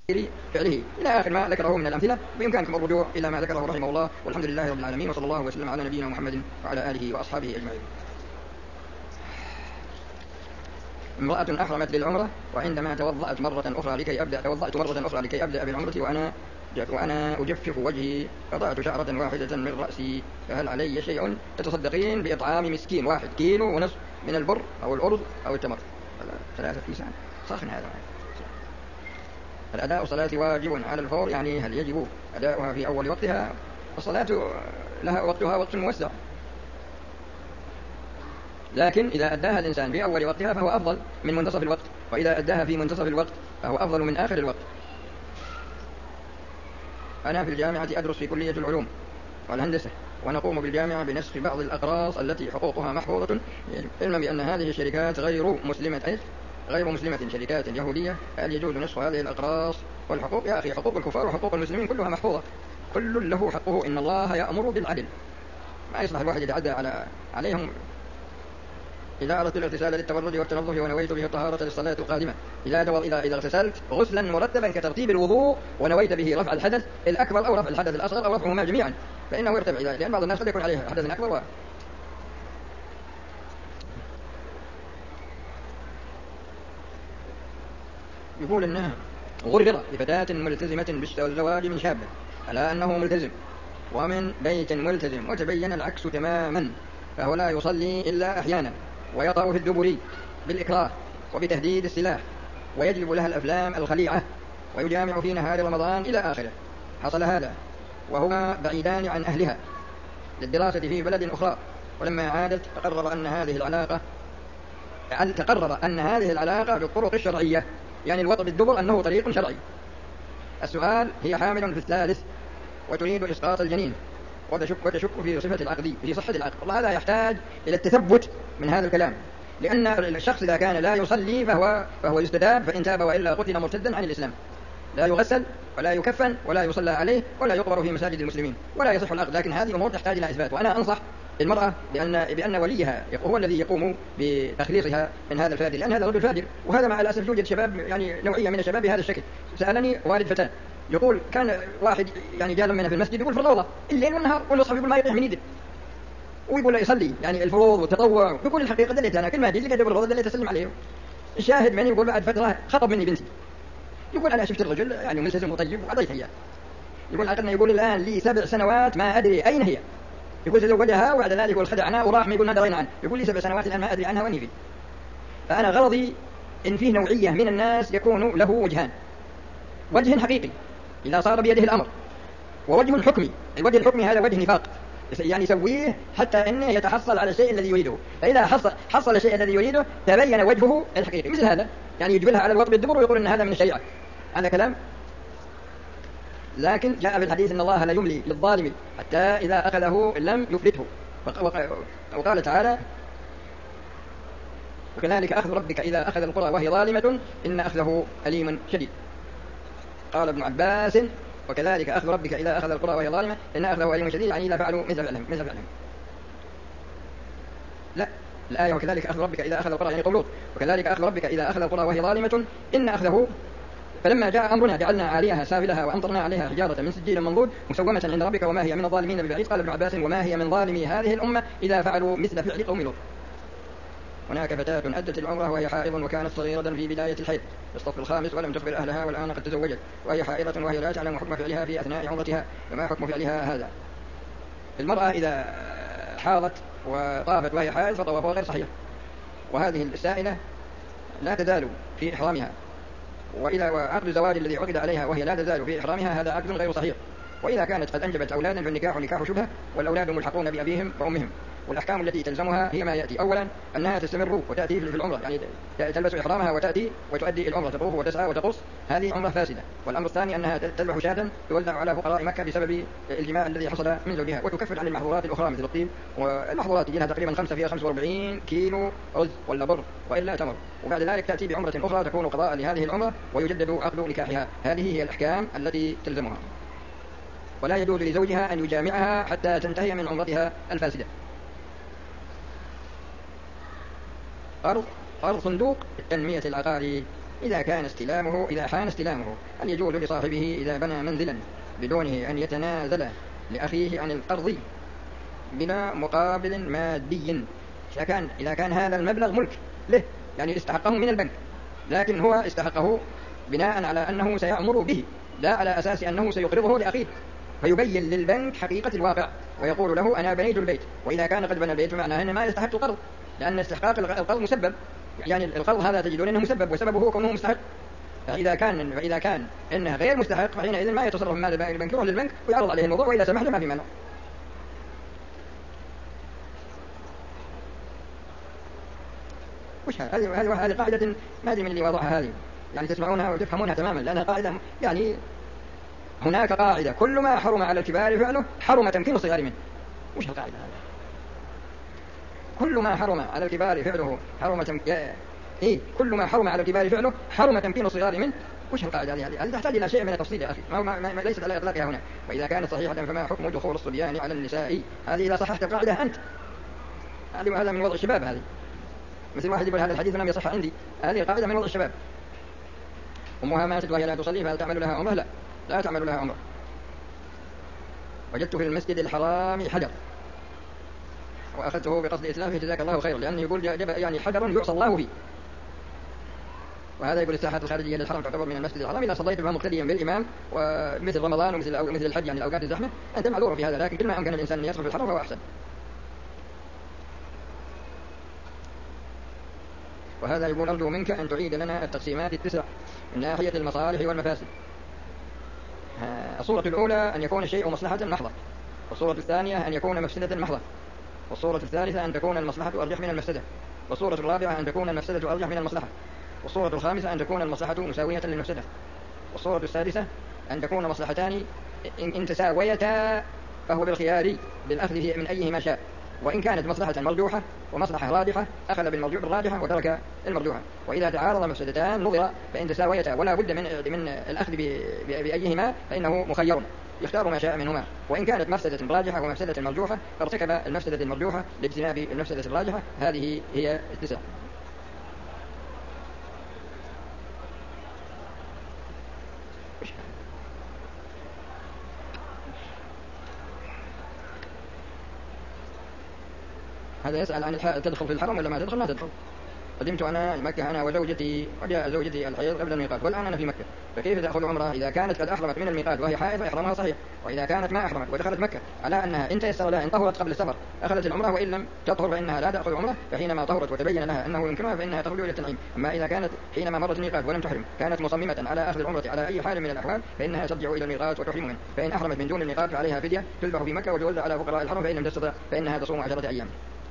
فعله إلى آخر ما ذكره من الأمثلة. بإمكانكم الرجوع إلى ما ذكره رحمه الله، والحمد لله رب العالمين، وصلى الله وسلم على نبينا محمد وعلى آله وأصحابه أجمعين. امرأة أحرمت للعمرة، وعندما توضأت مرة أخرى لكي أبدأ بالعمرة وأنا أجفف وجهي، قطعت شعرة واحدة من رأسي، فهل علي شيء؟ تتصدقين بإطعام مسكين 1 كيلو ونصف من البر أو الأرز أو التمر 3 كيسان صاخن. هذا الأداء الصلاة واجب على الفور، يعني هل يجب أداؤها في أول وقتها؟ الصلاة لها وقتها وقت موسع، لكن إذا أداها الإنسان في أول وقتها فهو أفضل من منتصف الوقت، وإذا أداها في منتصف الوقت فهو أفضل من آخر الوقت. أنا في الجامعة أدرس في كلية العلوم والهندسة، ونقوم بالجامعة بنسخ بعض الأقراص التي حقوقها محفوظة، علما بأن هذه الشركات غير مسلمة شركات يهودية. هل يجوز نسخ هذه الأقراص والحقوق؟ يا أخي، حقوق الكفار وحقوق المسلمين كلها محفوظة، كل له حقه، إن الله يأمر بالعدل، ما يصلح الواحد يتعدى عليهم. إذا أردت الاغتسال للتبرد والتنظف ونويت به الطهارة للصلاة القادمة، إذا اغتسلت غسلا مرتبا كترتيب الوضوء ونويت به رفع الحدث الأكبر أو رفع الحدث الأصغر أو رفعهما جميعا، فإنه يرتفع، لأن بعض الناس قد يكون عليه حدث أكبر. يقول إنه غرر لفتاة ملتزمة بالزواج من شاب على أنه ملتزم ومن بيت ملتزم، وتبين العكس تماما، فهو لا يصلي إلا أحيانا، ويطأ في الدبر بالإكراه وبتهديد السلاح، ويجلب لها الأفلام الخليعة، ويجامع في نهار رمضان إلى آخره. حصل هذا وهما بعيدان عن أهلها للدراسة في بلد أخرى، ولما عادت تقرر أن هذه العلاقة بالطرق الشرعية، يعني الوطء بالدبر أنه طريق شرعي. السؤال: هي حامل في الثالث وتريد إسقاط الجنين، وتشك في صحة العقد. والله هذا يحتاج إلى التثبت من هذا الكلام، لأن الشخص إذا كان لا يصلي فهو يستتاب، فإن تاب وإلا قتل مرتدا عن الإسلام، لا يغسل ولا يكفن ولا يصلى عليه ولا يقبر في مساجد المسلمين ولا يصح العقد. لكن هذه أمور تحتاج إلى إثبات، وأنا أنصح المرأة بأن وليها هو الذي يقوم بتخليصها من هذا الفاجر، لأن هذا رجل فاجر. وهذا مع الأسف يوجد شباب، يعني نوعية من الشباب بهذا الشكل. سألني والد فتاة يقول كان واحد يعني جاء لنا في المسجد يقول في الروضة الليل والنهار، والمصحف يقول ما يطيح من يده، ويقول لا يصلي يعني الفروض والتطوع. يقول الحقيقة دليت أنا كل ما أجي لقيت بالروضة دليت أسلم عليه. الشاهد مني يقول بعد فترة خطب مني بنتي، يقول أنا شفت الرجل يعني ملتزم وطيب وعطيتها إياه. يقول عقدنا، يقول الآن لي 7 سنوات ما أدري أين هي. يقول تزوجها وبعد ذلك يقول خدعنا وراح، ما يقول ما درينا عنه. يقول لي 7 سنوات الآن ما أدري عنها وين هي. فأنا غرضي إن فيه نوعية من الناس يكون له وجهان: وجه حقيقي إذا صار بيده الأمر، ووجه حكمي. الوجه الحكمي هذا وجه نفاق، يعني يسويه حتى إنه يتحصل على الشيء الذي يريده، فإذا حصل الشيء الذي يريده تبين وجهه الحقيقي. مثل هذا يعني يجبلها على الوطء بالدبر ويقول إن هذا من الشريعة، هذا كلام. لكن جاء في الحديث إن الله لا يملي للظالم حتى إذا أخذه لم يفلته، وقال تعالى: وكذلك أخذ ربك إذا أخذ القرى وهي ظالمة إن أخذه أليم شديد. قال ابن عباس: وكذلك أخذ ربك إذا أخذ القرى وهي ظالمة إن أخذه أليم شديد، يعني إذا فعلوا مثل فعلهم. لا، الآية وكذلك أخذ ربك إذا أخذ القرى يعني قول لوط، وكذلك أخذ ربك إذا أخذ القرى وهي ظالمة إن أخذه. فلما جاء أمرنا جعلنا عاليها سافلها وأمطرنا عليها حجارة من سجيل منضود مسومة عند ربك وما هي من الظالمين ببعيد. قال ابن عباس: وما هي من ظالمي هذه الأمة إذا فعلوا مثل فعل قوم لوط. هناك فتاة أدت العمرة وهي حائض وكانت صغيرة في بداية الحيض في الصف الخامس ولم تخبر أهلها، والآن قد تزوجت وهي حائضة وهي لا تعلم حكم فعلها في أثناء عمرتها، وما حكم فعلها هذا؟ المرأة إذا حاضت وطافت وهي حائض فطوافها غير صحيح، وهذه السائلة لا تزال في إحرامها، وعقد الزواج الذي عقد عليها وهي لا تزال في إحرامها هذا عقد غير صحيح. وإذا كانت قد أنجبت أولادا فالنكاح نكاح شبهة، والأولاد ملحقون بأبيهم وأمهم. والأحكام التي تلزمها هي ما يأتي: أولا أنها تستمر وتأتي في العمرة، يعني تلبس إحرامها وتأتي وتؤدي العمرة، تطوف وتسعى وتقص، هذه عمرة فاسدة. والأمر الثاني أنها تذبح شاة توزع على فقراء مكة بسبب الجماع الذي حصل من زوجها، وتكفر عن المحظورات الأخرى مثل الطيب. والمحظورات يجيها تقريبا 45 كيلو رز ولا بر وإلا تمر، وبعد ذلك تأتي بعمرة أخرى تكون قضاء لهذه العمرة ويجدد عقد نكاحها. هذه هي الأحكام التي تلزمها، ولا يجوز لزوجها أن يجامعها حتى تنتهي من عمرتها الفاسدة. قرض صندوق التنمية العقاري إذا حان استلامه هل يجوز لصاحبه إذا بنى منزلا بدونه أن يتنازل لأخيه عن القرض بلا مقابل مادي؟ إذا كان هذا المبلغ ملك له، يعني استحقه من البنك، لكن هو استحقه بناء على أنه سيأمر به، لا على أساس أنه سيقرضه لأخيه، فيبين للبنك حقيقة الواقع ويقول له أنا بنيت البيت، وإذا كان قد بنى البيت معناه أنه ما يستحق القرض، لأن استحقاق القرض مسبب، يعني القرض هذا تجدون أنه مسبب وسببه هو كونه مستحق. فإذا كان إنه غير مستحق فحينئذ ما يتصرف مال البنك، يروح للبنك ويعرض عليه الموضوع، وإذا سمح له ما في مانع. وش هذه قاعدة ما أدري من اللي وضعها هذه، يعني تسمعونها وتفهمونها تماما، لأنها قاعدة يعني هناك قاعدة كل ما حرم على الكبار فعله حرم تمكين الصغار منه. وش القاعدة هذه؟ كل ما حرم على الكبار فعله كل ما حرم على الكبار فعله حرم تمكين الصغار منه. وش القاعدة هذه تحتاج إلى شيء من التفصيل يا أخي، ما ليست على إطلاقها هنا. وإذا كانت صحيحة فما حكم دخول الصبيان على النساء؟ هذه إذا صححت القاعدة أنت، هذا من وضع الشباب، هذه مثل واحد يقول هذا الحديث لم يصح عندي، هذه القاعدة من وضع الشباب. أمها ماتت وهي لا تصلي فهل تعمل لها عمرة؟ لا تعمل لها عمرة. وجدت في المسجد الحرام حجر وأخذته بقصد إتلافه جزاك الله خير، لأنه يقول يعني حجر يعصى الله فيه. وهذا يقول الساحات الخارجية للحرم تعتبر من المسجد الحرام إذا صليت بها مقتديا بالإمام، ومثل رمضان ومثل الحج يعني الأوقات الزحمة أنت معذور في هذا، لكن كل ما أمكن الإنسان أن يدخل في الحرم فهو أحسن. وهذا يقول أرجو منك أن تعيد لنا التقسيمات التسع من ناحية المصالح والمفاسد. الصورة الأولى أن يكون الشيء مصلحة محضة، والصورة الثانية أن يكون مفسدة محضة، والصورة الثالثة أن تكون المصلحة أرجح من المفسدة، والصورة الرابعة أن تكون المفسدة أرجح من المصلحة، والصورة الخامسة أن تكون المصلحة مساوية للمفسدة، والصورة السادسة أن تكون مصلحتان إن تساويتا فهو بالخيار بالأخذ من أيهما شاء، وإن كانت مصلحة مرجوحة ومصلحة راجحة أخذ بالراجحة وترك المرجوحة. وإذا تعارض مفسدتان نظر فإن تساويتا ولا بد من الأخذ بأيهما فإنه مخير يختار ما شاء منهما. وإن كانت مفسدة راجحة ومفسدة مرجوحة فارتكب المفسدة المرجوحة لاجتناب المفسدة الراجحة. هذه هي التسع. هذا يسأل عن تدخل في الحرم ولا ما تدخل؟ ما تدخل. قدمت أنا مكة أنا وزوجتي، وجاء زوجتي الحيض قبل الميقات والآن أنا في مكة، فكيف تأخذ عمرها إذا كانت قد أحرمت من الميقات وهي حائض فإحرامها صحيح، وإذا كانت ما أحرمت ودخلت مكة على أنها إن تيسر لها إن طهرت قبل السفر أخذت العمرة، وإن لم تطهر فإنها لا تأخذ عمرة، فحينما طهرت وتبين لها أنه يمكنها فإنها تخرج إلى التنعيم. أما إذا كانت حينما مرت الميقات ولم تحرم كانت مصممة على أخذ العمرة على أي حال من الأحوال فإنها ترجع إلى الميقات وتحرم منه. فإن أحرمت من دون الميقات فعليها فدية تذبح في مكة وتوزع على فقراء الحرم، فإن لم تستطع فإنها تصوم 10 أيام.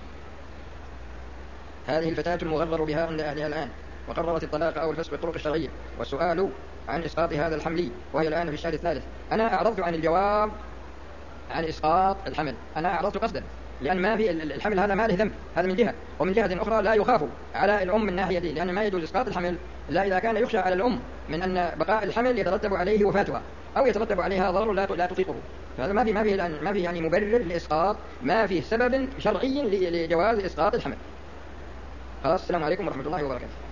هذه الفتاة المغرر بها عند أهلها الآن وقررت الطلاق أو الفسخ بالطرق الشرعية، والسؤال عن إسقاط هذا الحمل وهي الآن في الشهر الثالث. أنا أعرضت عن الجواب عن إسقاط الحمل، أنا أعرضت قصدا، لأن ما في الحمل هذا ما له ذنب، هذا من جهة، ومن جهة أخرى لا يخاف على الأم من ناحية دي، لأن ما يجوز إسقاط الحمل إلا إذا كان يخشى على الأم من أن بقاء الحمل يترتب عليه وفاتها أو يترتب عليها ضرر لا تطيقه. فهذا ما في يعني مبرر لإسقاط، ما في سبب شرعي لجواز إسقاط الحمل. خلاص، السلام عليكم ورحمة الله وبركاته.